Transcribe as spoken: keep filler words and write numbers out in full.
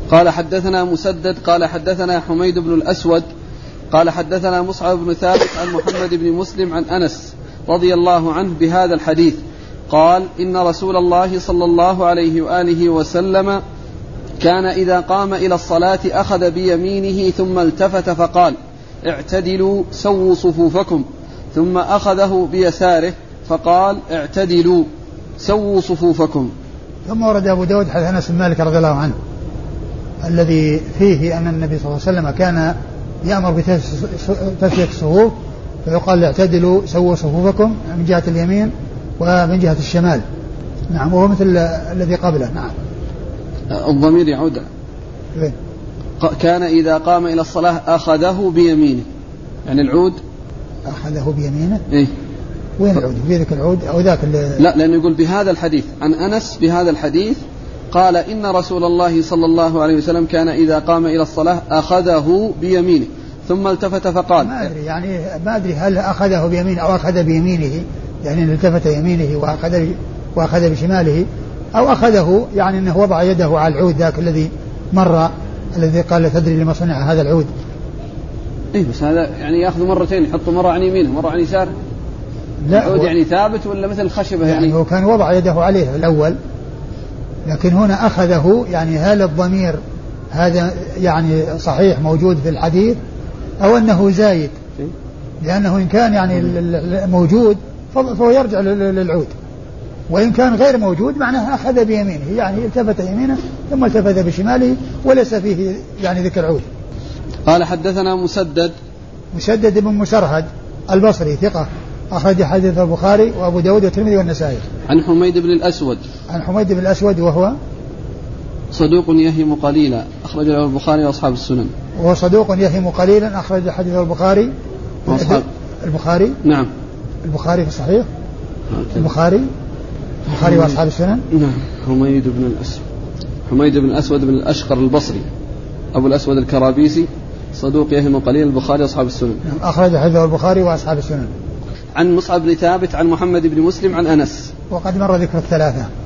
قال حدثنا مسدد قال حدثنا حميد بن الأسود قال حدثنا مصعب بن ثابت عن محمد بن مسلم عن أنس رضي الله عنه بهذا الحديث قال إن رسول الله صلى الله عليه وآله وسلم كان إذا قام إلى الصلاة أخذ بيمينه ثم التفت فقال اعتدلوا سووا صفوفكم ثم أخذه بيساره فقال اعتدلوا سووا صفوفكم. ثم ورد أبو داود حديث أنس بن مالك رضي الله عنه الذي فيه أن النبي صلى الله عليه وسلم كان يأمر بتسوية الصفوف فيقال اعتدلوا سووا صفوفكم من جهة اليمين ومن جهة الشمال. نعم وهو مثل الذي قبله. نعم الضمير يعود فين؟ كان إذا قام إلى الصلاة أخذه بيمينه يعني العود أخذه بيمينه إيه؟ وين العود؟ في ذلك العود أو ذاك لا لأنه يقول بهذا الحديث عن أنس بهذا الحديث قال إن رسول الله صلى الله عليه وسلم كان إذا قام إلى الصلاة أخذه بيمينه ثم التفت فقال ما أدري يعني ما أدري هل أخذه بيمينه أو أخذ بيمينه يعني التفت يمينه وأخذ وأخذ بشماله أو أخذه يعني أنه وضع يده على العود ذاك الذي مر الذي قال تدري لما صنع هذا العود. إيه بس هذا يعني يأخذ مرتين يحط مرة عن يمينه مرة عن يساره. لا العود يعني ثابت ولا مثل الخشبة يعني, يعني هو كان وضع يده عليه في الأول لكن هنا أخذه يعني هل الضمير هذا يعني صحيح موجود في الحديث أو أنه زايد لأنه إن كان يعني موجود فهو يرجع للعود وإن كان غير موجود معناه أخذ بيمينه يعني التفت يمينه ثم التفت بشماله وليس فيه يعني ذكر عود. قال حدثنا مسدد مسدد بن مسرهد البصري ثقة أخرج حديث البخاري وأبو داود والترمذي والنسائي. عن حميد بن الأسود عن حميد بن الأسود وهو صدوق يهم قليلا أخرج له البخاري وأصحاب السنن. وهو صدوق يهم قليلا أخرج حديث البخاري وأصحاب البخاري نعم البخاري في الصحيح البخاري البخاري وأصحاب السنن. نعم حميد بن الأسود حميد بن الأسود بن الأشقر البصري أبو الأسود الكرابيسي صدوق يهم قليلا البخاري وأصحاب السنن. نعم أخرج حديث البخاري وأصحاب السنن. عن مصعب بن ثابت عن محمد بن مسلم عن أنس وقد مر ذكر الثلاثة